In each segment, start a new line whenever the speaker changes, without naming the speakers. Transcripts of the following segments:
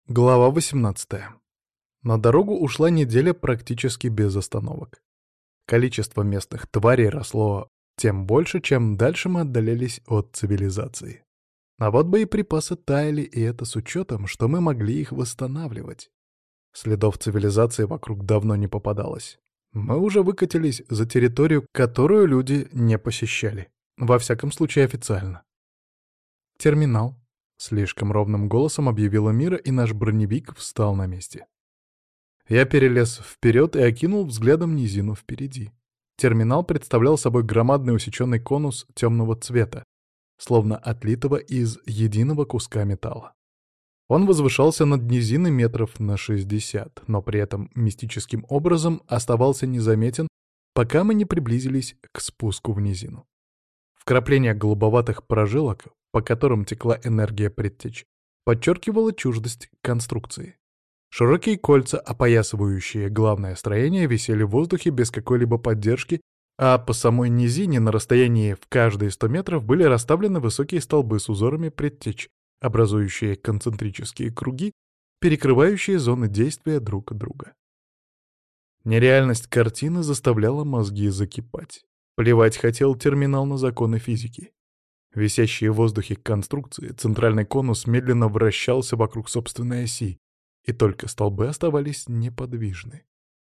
Глава 18. На дорогу ушла неделя практически без остановок. Количество местных тварей росло тем больше, чем дальше мы отдалялись от цивилизации. А вот боеприпасы таяли, и это с учетом, что мы могли их восстанавливать. Следов цивилизации вокруг давно не попадалось. Мы уже выкатились за территорию, которую люди не посещали. Во всяком случае, официально. Терминал. Слишком ровным голосом объявила Мира, и наш броневик встал на месте. Я перелез вперед и окинул взглядом низину впереди. Терминал представлял собой громадный усеченный конус темного цвета, словно отлитого из единого куска металла. Он возвышался над низиной метров на 60, но при этом мистическим образом оставался незаметен, пока мы не приблизились к спуску в низину. Вкрапление голубоватых прожилок, по которым текла энергия предтеч, подчеркивало чуждость конструкции. Широкие кольца, опоясывающие главное строение, висели в воздухе без какой-либо поддержки, а по самой низине на расстоянии в каждые 100 метров были расставлены высокие столбы с узорами предтеч, образующие концентрические круги, перекрывающие зоны действия друг друга. Нереальность картины заставляла мозги закипать. Плевать хотел терминал на законы физики. Висящие в воздухе конструкции, центральный конус медленно вращался вокруг собственной оси, и только столбы оставались неподвижны.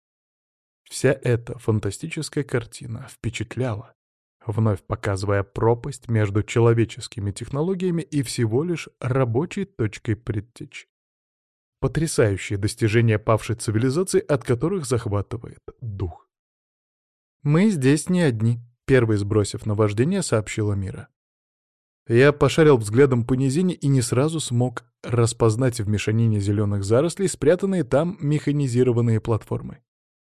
Вся эта фантастическая картина впечатляла, вновь показывая пропасть между человеческими технологиями и всего лишь рабочей точкой предтеч. Потрясающие достижения павшей цивилизации, от которых захватывает дух. «Мы здесь не одни», — первой сбросив наваждение, сообщила Мира. Я пошарил взглядом по низине и не сразу смог распознать в мешанине зеленых зарослей спрятанные там механизированные платформы.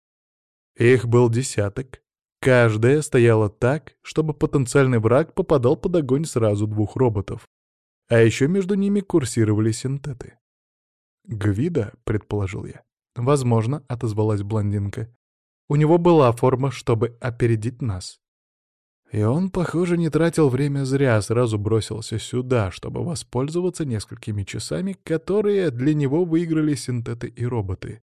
Их был десяток. Каждая стояла так, чтобы потенциальный враг попадал под огонь сразу двух роботов. А еще между ними курсировали синтеты. «Гвида», — предположил я. «Возможно», — отозвалась блондинка. «У него была форма, чтобы опередить нас». И он, похоже, не тратил время зря, а сразу бросился сюда, чтобы воспользоваться несколькими часами, которые для него выиграли синтеты и роботы.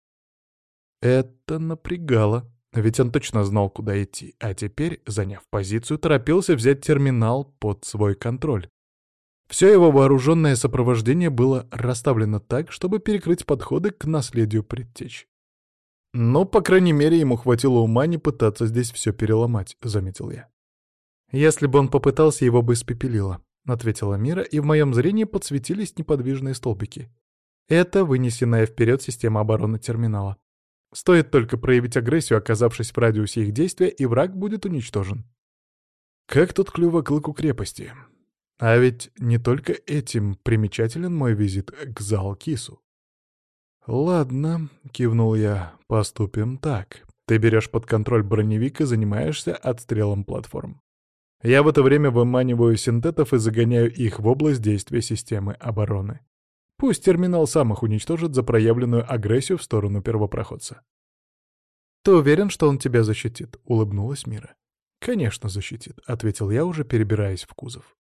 Это напрягало, ведь он точно знал, куда идти, а теперь, заняв позицию, торопился взять терминал под свой контроль. Все его вооруженное сопровождение было расставлено так, чтобы перекрыть подходы к наследию предтеч. Но, по крайней мере, ему хватило ума не пытаться здесь все переломать, заметил я. «Если бы он попытался, его бы испепелило», — ответила Мира, и в моем зрении подсветились неподвижные столбики. Это вынесенная вперед система обороны терминала. Стоит только проявить агрессию, оказавшись в радиусе их действия, и враг будет уничтожен. Как тут клюва к лыку крепости. А ведь не только этим примечателен мой визит к Залкису. «Ладно», — кивнул я, — «поступим так. Ты берешь под контроль броневик и занимаешься отстрелом платформ. Я в это время выманиваю синтетов и загоняю их в область действия системы обороны. Пусть терминал сам их уничтожит за проявленную агрессию в сторону первопроходца». «Ты уверен, что он тебя защитит?» — улыбнулась Мира. «Конечно, защитит», — ответил я, уже перебираясь в кузов.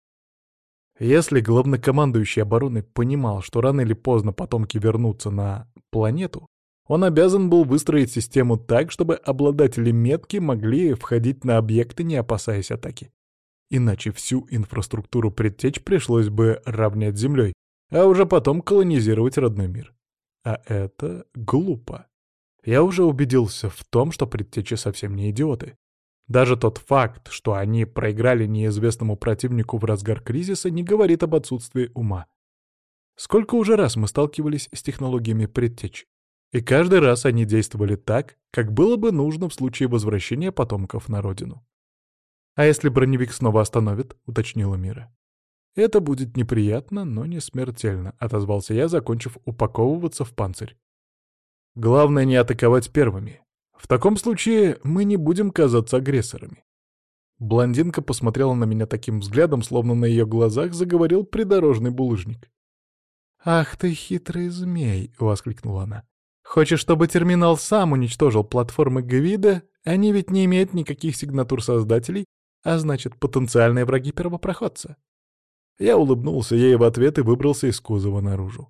Если главнокомандующий обороны понимал, что рано или поздно потомки вернутся на планету, он обязан был выстроить систему так, чтобы обладатели метки могли входить на объекты, не опасаясь атаки. Иначе всю инфраструктуру предтеч пришлось бы равнять землей, а уже потом колонизировать родной мир. А это глупо. Я уже убедился в том, что предтечи совсем не идиоты. Даже тот факт, что они проиграли неизвестному противнику в разгар кризиса, не говорит об отсутствии ума. Сколько уже раз мы сталкивались с технологиями предтеч, и каждый раз они действовали так, как было бы нужно в случае возвращения потомков на родину. «А если броневик снова остановит?» — уточнила Мира. «Это будет неприятно, но не смертельно», — отозвался я, закончив упаковываться в панцирь. «Главное не атаковать первыми. В таком случае мы не будем казаться агрессорами». Блондинка посмотрела на меня таким взглядом, словно на ее глазах заговорил придорожный булыжник. «Ах ты хитрый змей!» — воскликнула она. «Хочешь, чтобы терминал сам уничтожил платформы Гвида? Они ведь не имеют никаких сигнатур создателей, а значит, потенциальные враги первопроходца». Я улыбнулся ей в ответ и выбрался из кузова наружу.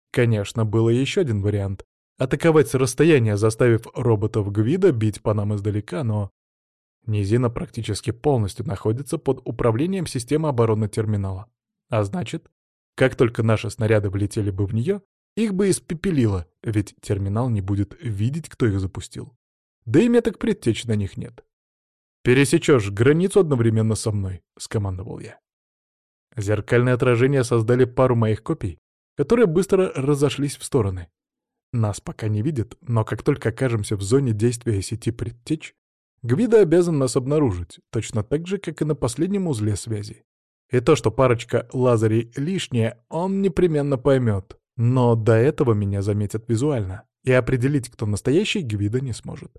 Конечно, был и еще один вариант — атаковать с расстояния, заставив роботов Гвида бить по нам издалека, но низина практически полностью находится под управлением системы обороны терминала. А значит, как только наши снаряды влетели бы в нее, их бы испепелило, ведь терминал не будет видеть, кто их запустил. Да и меток предтеч на них нет. «Пересечешь границу одновременно со мной», — скомандовал я. Зеркальные отражения создали пару моих копий, которые быстро разошлись в стороны. Нас пока не видят, но как только окажемся в зоне действия сети предтеч, Гвида обязан нас обнаружить, точно так же, как и на последнем узле связи. И то, что парочка лазарей лишняя, он непременно поймет. Но до этого меня заметят визуально, и определить, кто настоящий, Гвида не сможет.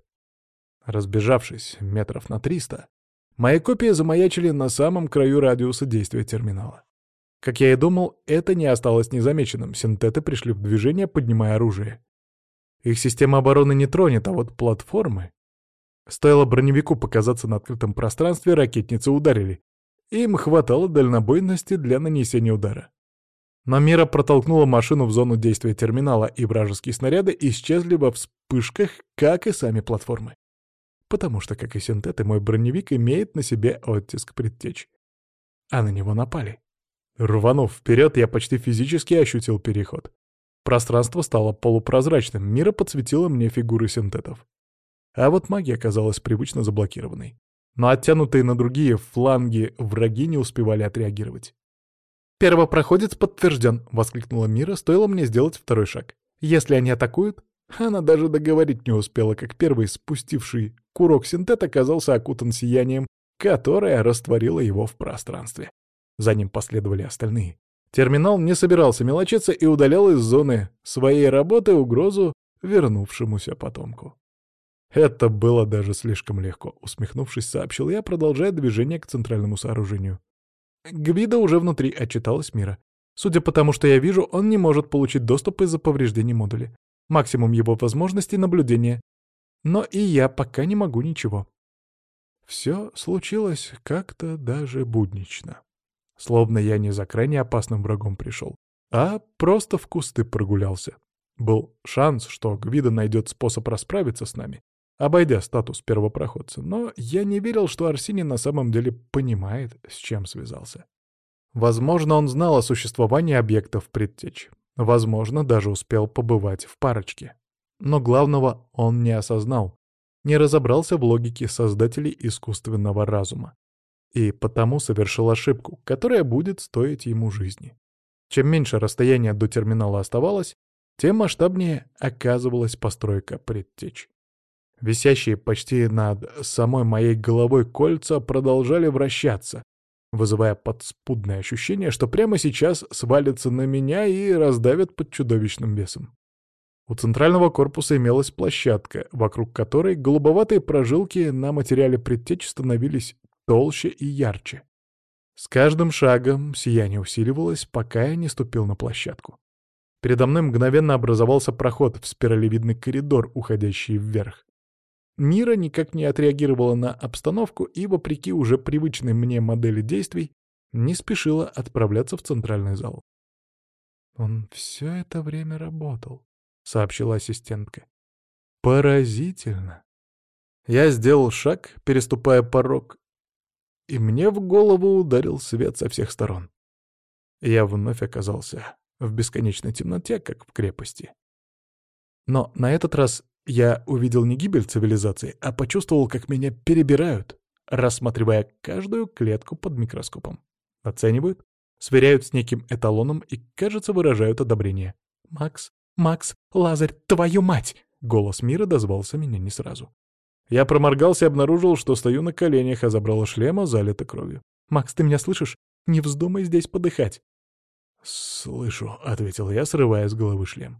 Разбежавшись метров на 300, мои копии замаячили на самом краю радиуса действия терминала. Как я и думал, это не осталось незамеченным, синтеты пришли в движение, поднимая оружие. Их система обороны не тронет, а вот платформы... Стоило броневику показаться на открытом пространстве, ракетницы ударили. Им хватало дальнобойности для нанесения удара. Но Мира протолкнула машину в зону действия терминала, и вражеские снаряды исчезли во вспышках, как и сами платформы. Потому что, как и синтеты, мой броневик имеет на себе оттиск предтеч. А на него напали. Рванув вперед, я почти физически ощутил переход. Пространство стало полупрозрачным, Мира подсветила мне фигуры синтетов. А вот магия оказалась привычно заблокированной. Но оттянутые на другие фланги враги не успевали отреагировать. «Первопроходец подтвержден», — воскликнула Мира, стоило мне сделать второй шаг. «Если они атакуют...» Она даже договорить не успела, как первый спустивший курок синтет оказался окутан сиянием, которое растворило его в пространстве. За ним последовали остальные. Терминал не собирался мелочиться и удалял из зоны своей работы угрозу вернувшемуся потомку. «Это было даже слишком легко», — усмехнувшись, сообщил я, продолжая движение к центральному сооружению. «Гвида уже внутри», — отчиталась Мира. «Судя по тому, что я вижу, он не может получить доступ из-за повреждений модуля. Максимум его возможностей — наблюдения. Но и я пока не могу ничего». Все случилось как-то даже буднично. Словно я не за крайне опасным врагом пришел, а просто в кусты прогулялся. Был шанс, что Гвида найдет способ расправиться с нами, обойдя статус первопроходца, но я не верил, что Арсений на самом деле понимает, с чем связался. Возможно, он знал о существовании объектов предтеч. Возможно, даже успел побывать в парочке. Но главного он не осознал, не разобрался в логике создателей искусственного разума. И потому совершил ошибку, которая будет стоить ему жизни. Чем меньше расстояние до терминала оставалось, тем масштабнее оказывалась постройка предтеч. Висящие почти над самой моей головой кольца продолжали вращаться, вызывая подспудное ощущение, что прямо сейчас свалятся на меня и раздавят под чудовищным весом. У центрального корпуса имелась площадка, вокруг которой голубоватые прожилки на материале предтеч становились толще и ярче. С каждым шагом сияние усиливалось, пока я не ступил на площадку. Передо мной мгновенно образовался проход в спиралевидный коридор, уходящий вверх. Мира никак не отреагировала на обстановку и, вопреки уже привычной мне модели действий, не спешила отправляться в центральный зал. «Он все это время работал», — сообщила ассистентка. «Поразительно». Я сделал шаг, переступая порог, и мне в голову ударил свет со всех сторон. Я вновь оказался в бесконечной темноте, как в крепости. Но на этот раз я увидел не гибель цивилизации, а почувствовал, как меня перебирают, рассматривая каждую клетку под микроскопом. Оценивают, сверяют с неким эталоном и, кажется, выражают одобрение. «Макс, Макс, Лазарь, твою мать!» Голос Мира дозвался меня не сразу. Я проморгался и обнаружил, что стою на коленях, а забрала шлема, залита кровью. «Макс, ты меня слышишь? Не вздумай здесь подыхать!» «Слышу», — ответил я, срывая с головы шлем.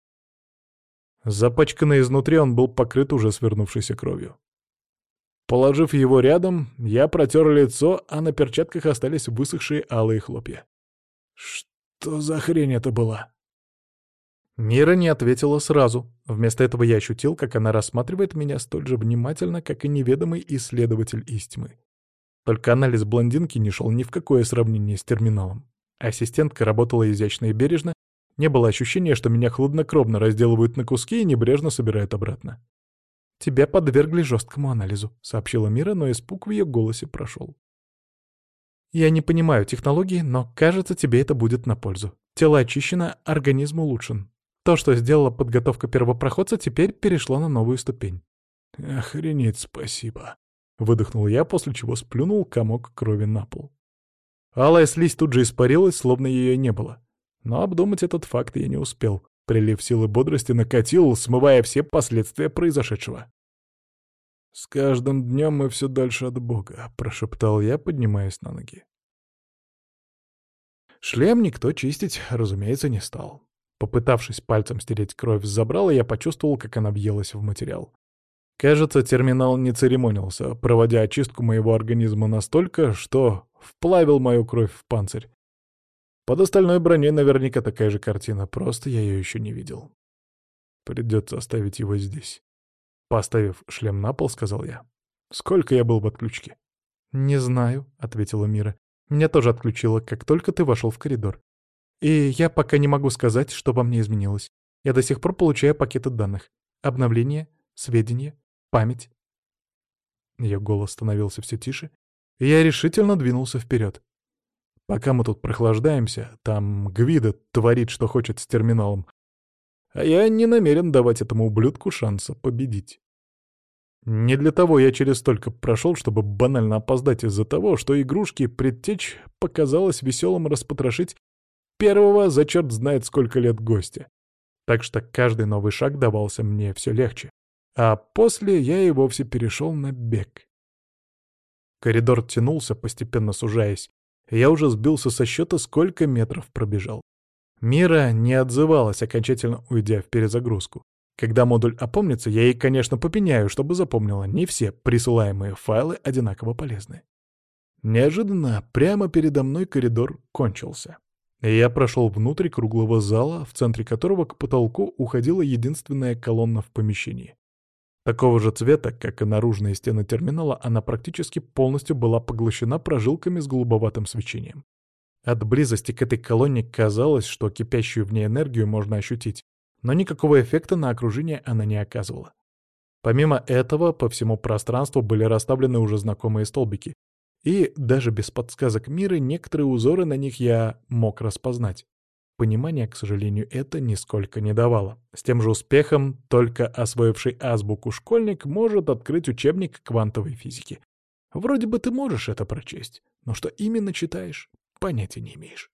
Запачканный изнутри, он был покрыт уже свернувшейся кровью. Положив его рядом, я протер лицо, а на перчатках остались высохшие алые хлопья. «Что за хрень это была?» Мира не ответила сразу. Вместо этого я ощутил, как она рассматривает меня столь же внимательно, как и неведомый исследователь из тьмы. Только анализ блондинки не шел ни в какое сравнение с терминалом. Ассистентка работала изящно и бережно, Не было ощущения, что меня хладнокровно разделывают на куски и небрежно собирают обратно. «Тебя подвергли жесткому анализу», — сообщила Мира, но испуг в ее голосе прошел. «Я не понимаю технологии, но, кажется, тебе это будет на пользу. Тело очищено, организм улучшен. То, что сделала подготовка первопроходца, теперь перешло на новую ступень». «Охренеть, спасибо», — выдохнул я, после чего сплюнул комок крови на пол. Алая слизь тут же испарилась, словно ее и не было. Но обдумать этот факт я не успел. Прилив силы бодрости накатил, смывая все последствия произошедшего. «С каждым днем мы все дальше от Бога», — прошептал я, поднимаясь на ноги. Шлем никто чистить, разумеется, не стал. Попытавшись пальцем стереть кровь с забрала, я почувствовал, как она въелась в материал. Кажется, терминал не церемонился, проводя очистку моего организма настолько, что вплавил мою кровь в панцирь. Под остальной броней наверняка такая же картина, просто я ее еще не видел. Придется оставить его здесь. Поставив шлем на пол, сказал я. Сколько я был в отключке? «Не знаю», — ответила Мира. «Меня тоже отключило, как только ты вошел в коридор. И я пока не могу сказать, что во мне изменилось. Я до сих пор получаю пакеты данных. Обновления, сведения, память». Ее голос становился все тише, и я решительно двинулся вперед. Пока мы тут прохлаждаемся, там Гвида творит, что хочет с терминалом. А я не намерен давать этому ублюдку шанса победить. Не для того я через столько прошел, чтобы банально опоздать из-за того, что игрушки предтеч показалось веселым распотрошить первого за черт знает сколько лет гостя. Так что каждый новый шаг давался мне все легче. А после я и вовсе перешел на бег. Коридор тянулся, постепенно сужаясь. Я уже сбился со счета, сколько метров пробежал. Мира не отзывалась, окончательно уйдя в перезагрузку. Когда модуль опомнится, я ей, конечно, попеняю, чтобы запомнила, не все присылаемые файлы одинаково полезны. Неожиданно прямо передо мной коридор кончился. И я прошел внутрь круглого зала, в центре которого к потолку уходила единственная колонна в помещении. Такого же цвета, как и наружные стены терминала, она практически полностью была поглощена прожилками с голубоватым свечением. От близости к этой колонне казалось, что кипящую в ней энергию можно ощутить, но никакого эффекта на окружение она не оказывала. Помимо этого, по всему пространству были расставлены уже знакомые столбики, и даже без подсказок Миры некоторые узоры на них я мог распознать. Понимания, к сожалению, это нисколько не давало. С тем же успехом только освоивший азбуку школьник может открыть учебник квантовой физики. Вроде бы ты можешь это прочесть, но что именно читаешь, понятия не имеешь.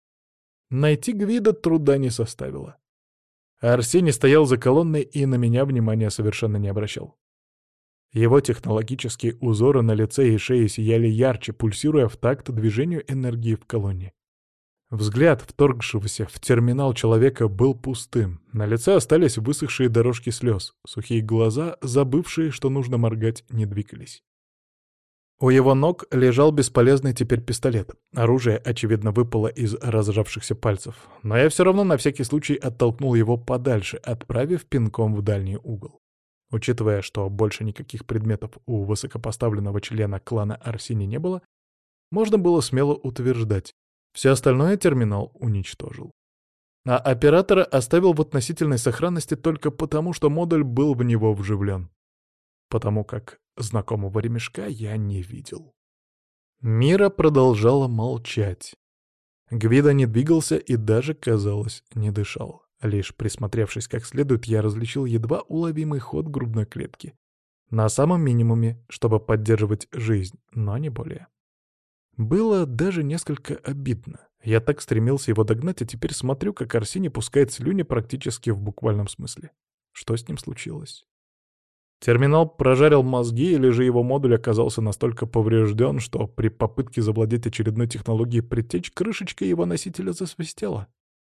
Найти Гвида труда не составило. Арсений стоял за колонной и на меня внимания совершенно не обращал. Его технологические узоры на лице и шее сияли ярче, пульсируя в такт движению энергии в колонне. Взгляд вторгшегося в терминал человека был пустым. На лице остались высохшие дорожки слез. Сухие глаза, забывшие, что нужно моргать, не двигались. У его ног лежал бесполезный теперь пистолет. Оружие, очевидно, выпало из разжавшихся пальцев. Но я все равно на всякий случай оттолкнул его подальше, отправив пинком в дальний угол. Учитывая, что больше никаких предметов у высокопоставленного члена клана Арсини не было, можно было смело утверждать, все остальное терминал уничтожил. А оператора оставил в относительной сохранности только потому, что модуль был в него вживлен. Потому как знакомого ремешка я не видел. Мира продолжала молчать. Гвида не двигался и даже, казалось, не дышал. Лишь присмотревшись как следует, я различил едва уловимый ход грудной клетки. На самом минимуме, чтобы поддерживать жизнь, но не более. Было даже несколько обидно. Я так стремился его догнать, а теперь смотрю, как Арсений пускает слюни практически в буквальном смысле. Что с ним случилось? Терминал прожарил мозги, или же его модуль оказался настолько поврежден, что при попытке завладеть очередной технологией предтеч крышечка его носителя засвистела.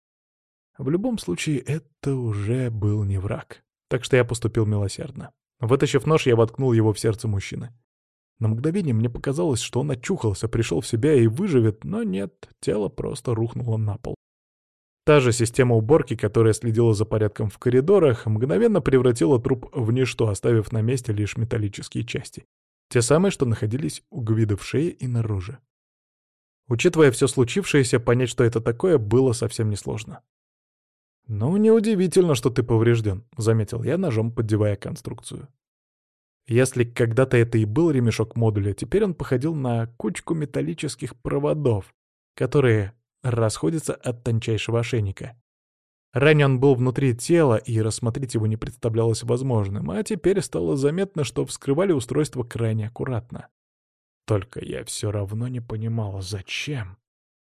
В любом случае, это уже был не враг. Так что я поступил милосердно. Вытащив нож, я воткнул его в сердце мужчины. На мгновение мне показалось, что он очухался, пришел в себя и выживет, но нет, тело просто рухнуло на пол. Та же система уборки, которая следила за порядком в коридорах, мгновенно превратила труп в ничто, оставив на месте лишь металлические части. Те самые, что находились у Гвида в шее и на роже. Учитывая все случившееся, понять, что это такое, было совсем несложно. «Ну, неудивительно, что ты поврежден», — заметил я, ножом поддевая конструкцию. Если когда-то это и был ремешок модуля, теперь он походил на кучку металлических проводов, которые расходятся от тончайшего ошейника. Ранее он был внутри тела, и рассмотреть его не представлялось возможным, а теперь стало заметно, что вскрывали устройство крайне аккуратно. Только я все равно не понимал, зачем.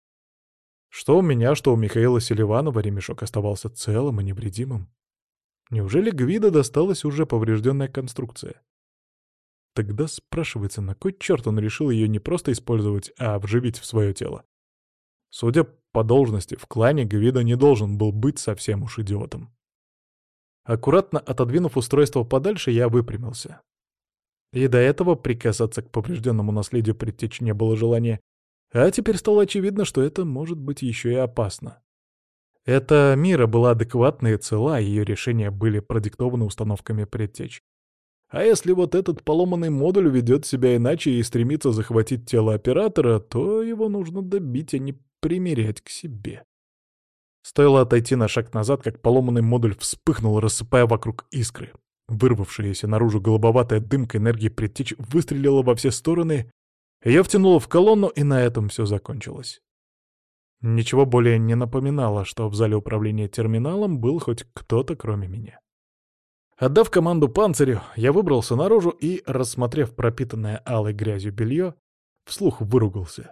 Что у меня, что у Михаила Селиванова ремешок оставался целым и невредимым. Неужели Гвидо досталась уже поврежденная конструкция? Тогда спрашивается, на кой черт он решил ее не просто использовать, а вживить в свое тело? Судя по должности, в клане Гвидо не должен был быть совсем уж идиотом. Аккуратно отодвинув устройство подальше, я выпрямился. И до этого прикасаться к поврежденному наследию предтеч не было желания, а теперь стало очевидно, что это может быть еще и опасно. Эта Мира была адекватна и цела, ее решения были продиктованы установками предтеч. А если вот этот поломанный модуль ведет себя иначе и стремится захватить тело оператора, то его нужно добить, а не примерять к себе. Стоило отойти на шаг назад, как поломанный модуль вспыхнул, рассыпая вокруг искры. Вырвавшаяся наружу голубоватая дымка энергии предтеч выстрелила во все стороны, ее втянуло в колонну, и на этом все закончилось. Ничего более не напоминало, что в зале управления терминалом был хоть кто-то, кроме меня. Отдав команду панцирю, я выбрался наружу и, рассмотрев пропитанное алой грязью белье, вслух выругался.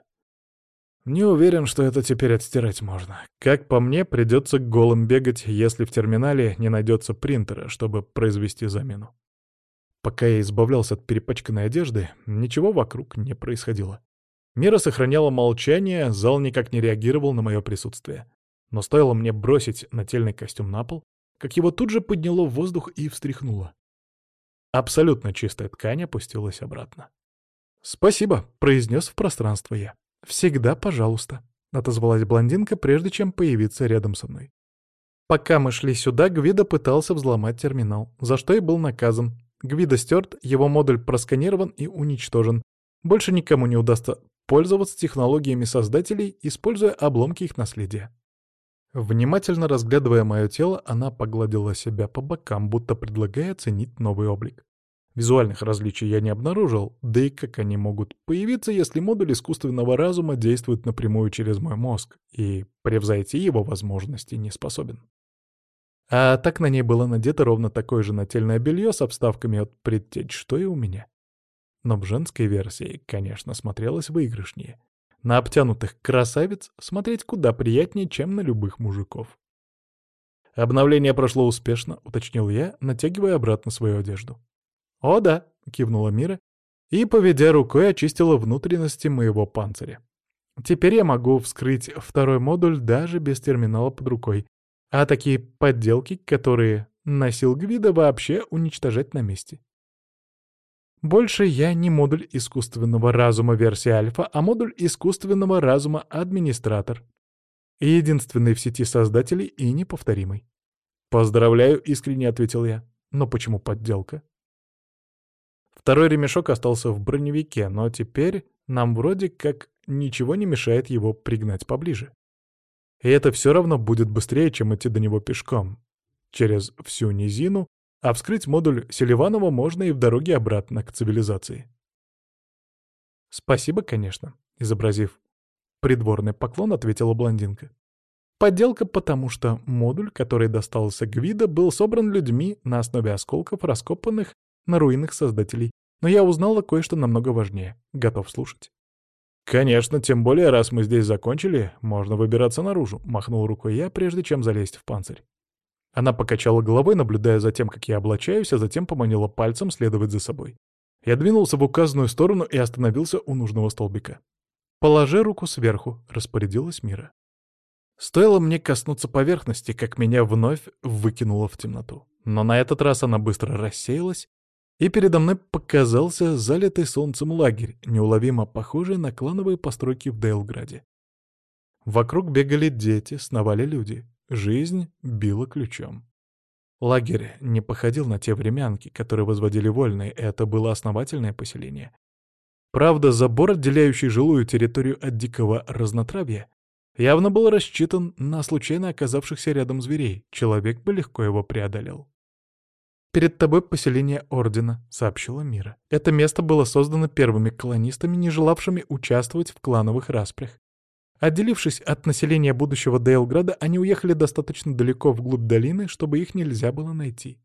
Не уверен, что это теперь отстирать можно. Как по мне, придется голым бегать, если в терминале не найдется принтера, чтобы произвести замену. Пока я избавлялся от перепачканной одежды, ничего вокруг не происходило. Мира сохраняла молчание, зал никак не реагировал на мое присутствие. Но стоило мне бросить нательный костюм на пол, как его тут же подняло в воздух и встряхнуло. Абсолютно чистая ткань опустилась обратно. «Спасибо», — произнес в пространство я. «Всегда пожалуйста», — отозвалась блондинка, прежде чем появиться рядом со мной. Пока мы шли сюда, Гвидо пытался взломать терминал, за что и был наказан. Гвидо стерт, его модуль просканирован и уничтожен. Больше никому не удастся пользоваться технологиями создателей, используя обломки их наследия. Внимательно разглядывая мое тело, она погладила себя по бокам, будто предлагая оценить новый облик. Визуальных различий я не обнаружил, да и как они могут появиться, если модуль искусственного разума действует напрямую через мой мозг и превзойти его возможности не способен. А так на ней было надето ровно такое же нательное белье с обставками от предтеч, что и у меня. Но в женской версии, конечно, смотрелось выигрышнее. На обтянутых красавиц смотреть куда приятнее, чем на любых мужиков. «Обновление прошло успешно», — уточнил я, натягивая обратно свою одежду. «О да», — кивнула Мира и, поведя рукой, очистила внутренности моего панциря. «Теперь я могу вскрыть второй модуль даже без терминала под рукой, а такие подделки, которые носил Гвидо, вообще уничтожать на месте. Больше я не модуль искусственного разума версии альфа, а модуль искусственного разума администратор. Единственный в сети создателей и неповторимый». «Поздравляю», — искренне ответил я. «Но почему подделка?» Второй ремешок остался в броневике, но теперь нам вроде как ничего не мешает его пригнать поближе. И это все равно будет быстрее, чем идти до него пешком. Через всю низину, а вскрыть модуль Селиванова можно и в дороге обратно к цивилизации. «Спасибо, конечно», — изобразив придворный поклон, ответила блондинка. «Подделка, потому что модуль, который достался Гвидо, был собран людьми на основе осколков, раскопанных на руинах создателей. Но я узнала кое-что намного важнее. Готов слушать». «Конечно, тем более, раз мы здесь закончили, можно выбираться наружу», — махнул рукой я, прежде чем залезть в панцирь. Она покачала головой, наблюдая за тем, как я облачаюсь, а затем поманила пальцем следовать за собой. Я двинулся в указанную сторону и остановился у нужного столбика. «Положи руку сверху», — распорядилась Мира. Стоило мне коснуться поверхности, как меня вновь выкинуло в темноту. Но на этот раз она быстро рассеялась, и передо мной показался залитый солнцем лагерь, неуловимо похожий на клановые постройки в Дейлграде. Вокруг бегали дети, сновали люди. Жизнь била ключом. Лагерь не походил на те времянки, которые возводили вольные, это было основательное поселение. Правда, забор, отделяющий жилую территорию от дикого разнотравья, Явно был рассчитан на случайно оказавшихся рядом зверей. Человек бы легко его преодолел. «Перед тобой поселение Ордена», — сообщила Мира. «Это место было создано первыми колонистами, не желавшими участвовать в клановых распрях. Отделившись от населения будущего Дейлграда, они уехали достаточно далеко вглубь долины, чтобы их нельзя было найти».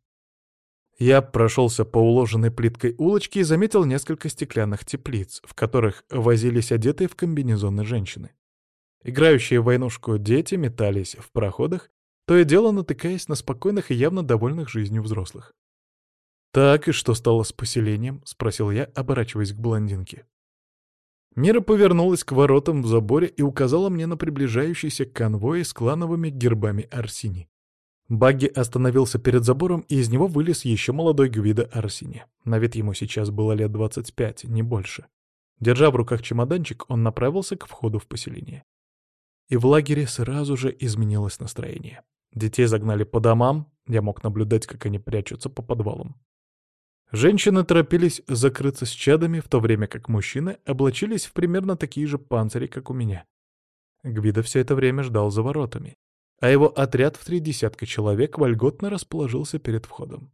Я прошелся по уложенной плиткой улочке и заметил несколько стеклянных теплиц, в которых возились одетые в комбинезоны женщины. Играющие в войнушку дети метались в проходах, то и дело натыкаясь на спокойных и явно довольных жизнью взрослых. «Так, и что стало с поселением?» — спросил я, оборачиваясь к блондинке. Мира повернулась к воротам в заборе и указала мне на приближающийся конвой с клановыми гербами Арсини. Багги остановился перед забором, и из него вылез еще молодой Гвидо Арсини. На вид ему сейчас было лет 25, не больше. Держа в руках чемоданчик, он направился к входу в поселение. И в лагере сразу же изменилось настроение. Детей загнали по домам, я мог наблюдать, как они прячутся по подвалам. Женщины торопились закрыться с чадами, в то время как мужчины облачились в примерно такие же панцири, как у меня. Гвидо все это время ждал за воротами, а его отряд в 3 десятка человек вольготно расположился перед входом.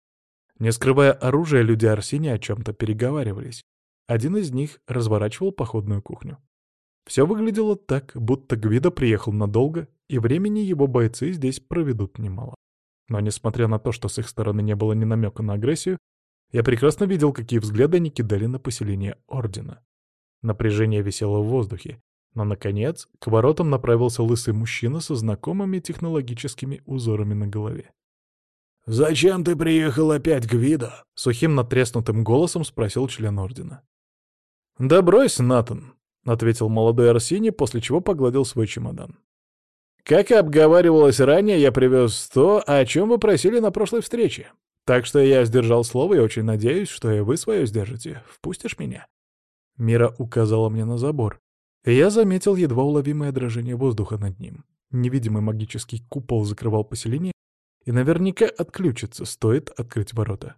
Не скрывая оружия, люди Арсини о чем-то переговаривались. Один из них разворачивал походную кухню. Все выглядело так, будто Гвидо приехал надолго, и времени его бойцы здесь проведут немало. Но несмотря на то, что с их стороны не было ни намека на агрессию, я прекрасно видел, какие взгляды они кидали на поселение Ордена. Напряжение висело в воздухе, но, наконец, к воротам направился лысый мужчина со знакомыми технологическими узорами на голове.
«Зачем ты приехал опять, Гвидо?»
— сухим натреснутым голосом спросил член Ордена. «Да брось, Натан», — ответил молодой Арсений, после чего погладил свой чемодан. «Как и обговаривалось ранее, я привез то, о чем вы просили на прошлой встрече. Так что я сдержал слово и очень надеюсь, что и вы свое сдержите. Впустишь меня?» Мира указала мне на забор, и я заметил едва уловимое дрожание воздуха над ним. Невидимый магический купол закрывал поселение и наверняка отключится, стоит открыть ворота.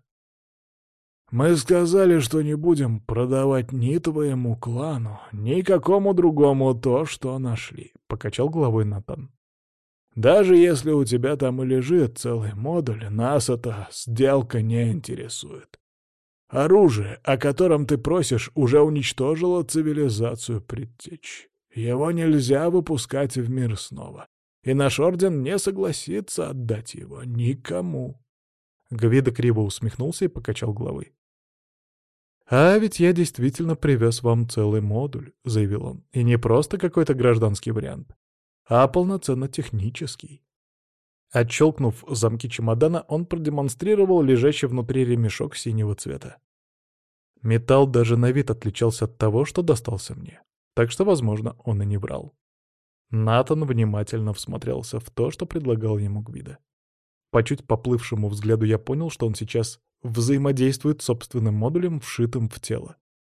«Мы сказали, что не будем продавать ни твоему клану, ни какому другому то, что нашли», — покачал головой Натан. «Даже если у тебя там и лежит целый модуль, нас эта сделка не интересует. Оружие, о котором ты просишь, уже уничтожило цивилизацию предтеч. Его нельзя выпускать в мир снова, и наш орден не согласится отдать его никому».
Гвидо криво усмехнулся и покачал головой. «А ведь я действительно привез вам целый модуль», — заявил он. «И не просто какой-то гражданский вариант, а полноценно технический». Отщелкнув замки чемодана, он продемонстрировал лежащий внутри ремешок синего цвета. Металл даже на вид отличался от того, что достался мне. Так что, возможно, он и не врал. Натан внимательно всмотрелся в то, что предлагал ему Гвидо. По чуть поплывшему взгляду я понял, что он сейчас взаимодействует с собственным модулем, вшитым в тело.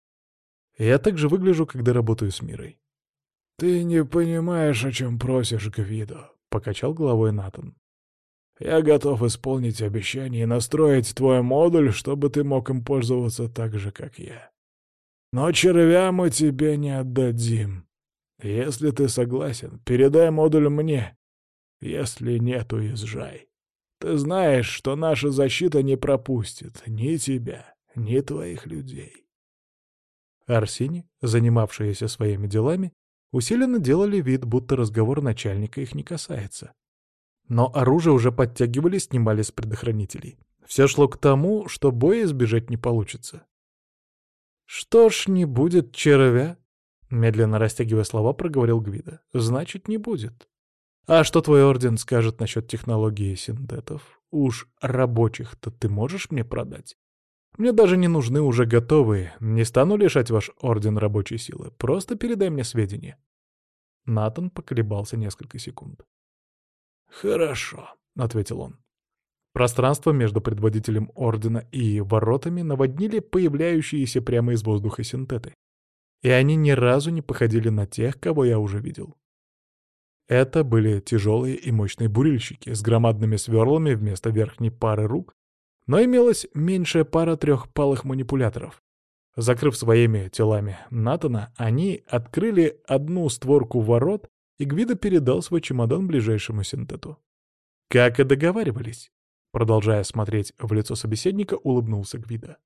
Я также выгляжу, когда работаю с Мирой.
«Ты не понимаешь, о чем просишь, Гвидо», — покачал головой Натан. «Я готов исполнить обещание и настроить твой модуль, чтобы ты мог им пользоваться так же, как я. Но червя мы тебе не отдадим. Если ты согласен, передай модуль мне. Если нет, уезжай. Ты знаешь, что наша защита не пропустит ни тебя, ни твоих людей».
Арсини, занимавшиеся своими делами, усиленно делали вид, будто разговор начальника их не касается. Но оружие уже подтягивали, снимали с предохранителей. Все шло к тому, что боя избежать не получится. «Что ж, не будет червя», — медленно растягивая слова, проговорил Гвидо. «Значит, не будет. А что твой орден скажет насчет технологии синтетов? Уж рабочих-то ты можешь мне продать? Мне даже не нужны уже готовые. Не стану лишать ваш орден рабочей силы. Просто передай мне сведения». Натан поколебался несколько секунд.
«Хорошо», —
ответил он. Пространство между предводителем ордена и воротами наводнили появляющиеся прямо из воздуха синтеты. И они ни разу не походили на тех, кого я уже видел. Это были тяжелые и мощные бурильщики с громадными сверлами вместо верхней пары рук, но имелась меньшая пара трехпалых манипуляторов. Закрыв своими телами Натана, они открыли одну створку ворот
и Гвидо передал свой чемодан ближайшему синтету. Как и договаривались. Продолжая смотреть в лицо собеседника, улыбнулся Гвидо.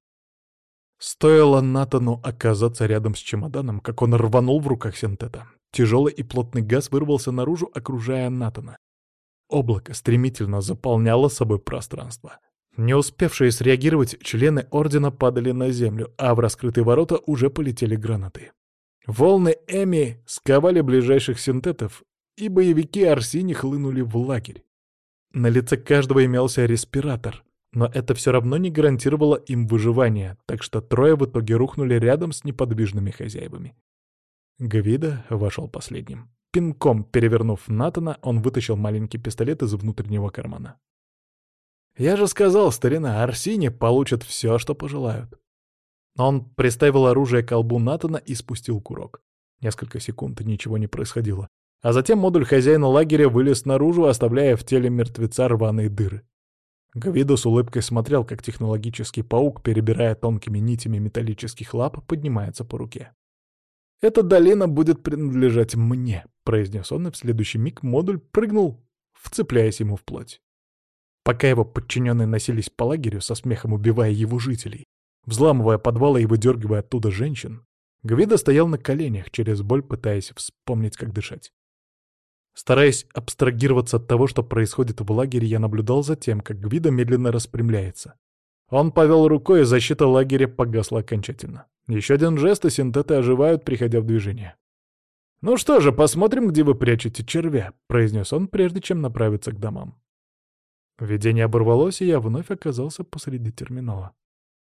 Стоило Натану оказаться рядом с чемоданом, как он рванул в руках синтета. Тяжелый и плотный газ вырвался наружу, окружая Натана. Облако стремительно заполняло собой пространство. Не успевшие среагировать, члены Ордена падали на землю, а в раскрытые ворота уже полетели гранаты. Волны Эми сковали ближайших синтетов, и боевики Арсини хлынули в лагерь. На лице каждого имелся респиратор, но это все равно не гарантировало им выживание, так что трое в итоге рухнули рядом с неподвижными хозяевами. Гвидо вошел последним. Пинком перевернув Натана, он вытащил маленький пистолет из внутреннего кармана. «Я же сказал, старина, Арсини получат все, что пожелают». Он приставил оружие к колбу Натана и спустил курок. Несколько секунд ничего не происходило. А затем модуль хозяина лагеря вылез наружу, оставляя в теле мертвеца рваные дыры. Гвидо с улыбкой смотрел, как технологический паук, перебирая тонкими нитями металлических лап, поднимается по руке. «Эта долина будет принадлежать мне», — произнес он, и в следующий миг модуль прыгнул, вцепляясь ему в плоть. Пока его подчиненные носились по лагерю, со смехом убивая его жителей, взламывая подвалы и выдергивая оттуда женщин, Гвидо стоял на коленях, через боль пытаясь вспомнить, как дышать. Стараясь абстрагироваться от того, что происходит в лагере, я наблюдал за тем, как Гвидо медленно распрямляется. Он повел рукой, и защита лагеря погасла окончательно. Еще один жест, и синтеты оживают, приходя в движение. «Ну что же, посмотрим, где вы прячете червя», — произнес он, прежде чем направиться к домам. Видение оборвалось, и я вновь оказался посреди терминала.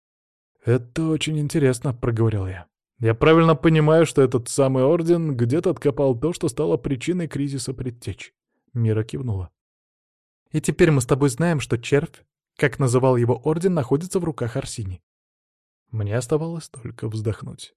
«Это очень интересно», — проговорил я. «Я правильно понимаю, что этот самый Орден где-то откопал то, что стало причиной кризиса предтеч?» Мира кивнула. «И теперь мы с тобой знаем, что червь, как называл его Орден, находится в руках Арсини». Мне оставалось только вздохнуть.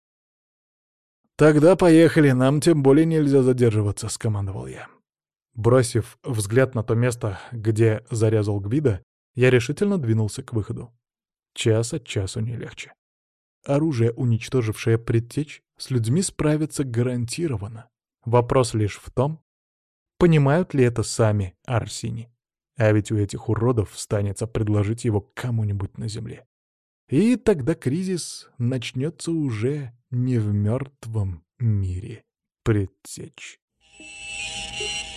«Тогда поехали, нам тем более нельзя задерживаться», — скомандовал я. Бросив взгляд на то место, где зарезал Гвидо, я решительно двинулся к выходу. Час от часу не легче. Оружие, уничтожившее предтечь, с людьми справиться гарантированно. Вопрос лишь в том, понимают ли это сами Арсини. А ведь у этих уродов встанется предложить его кому-нибудь на земле. И тогда кризис начнется уже не в мертвом мире предтеч.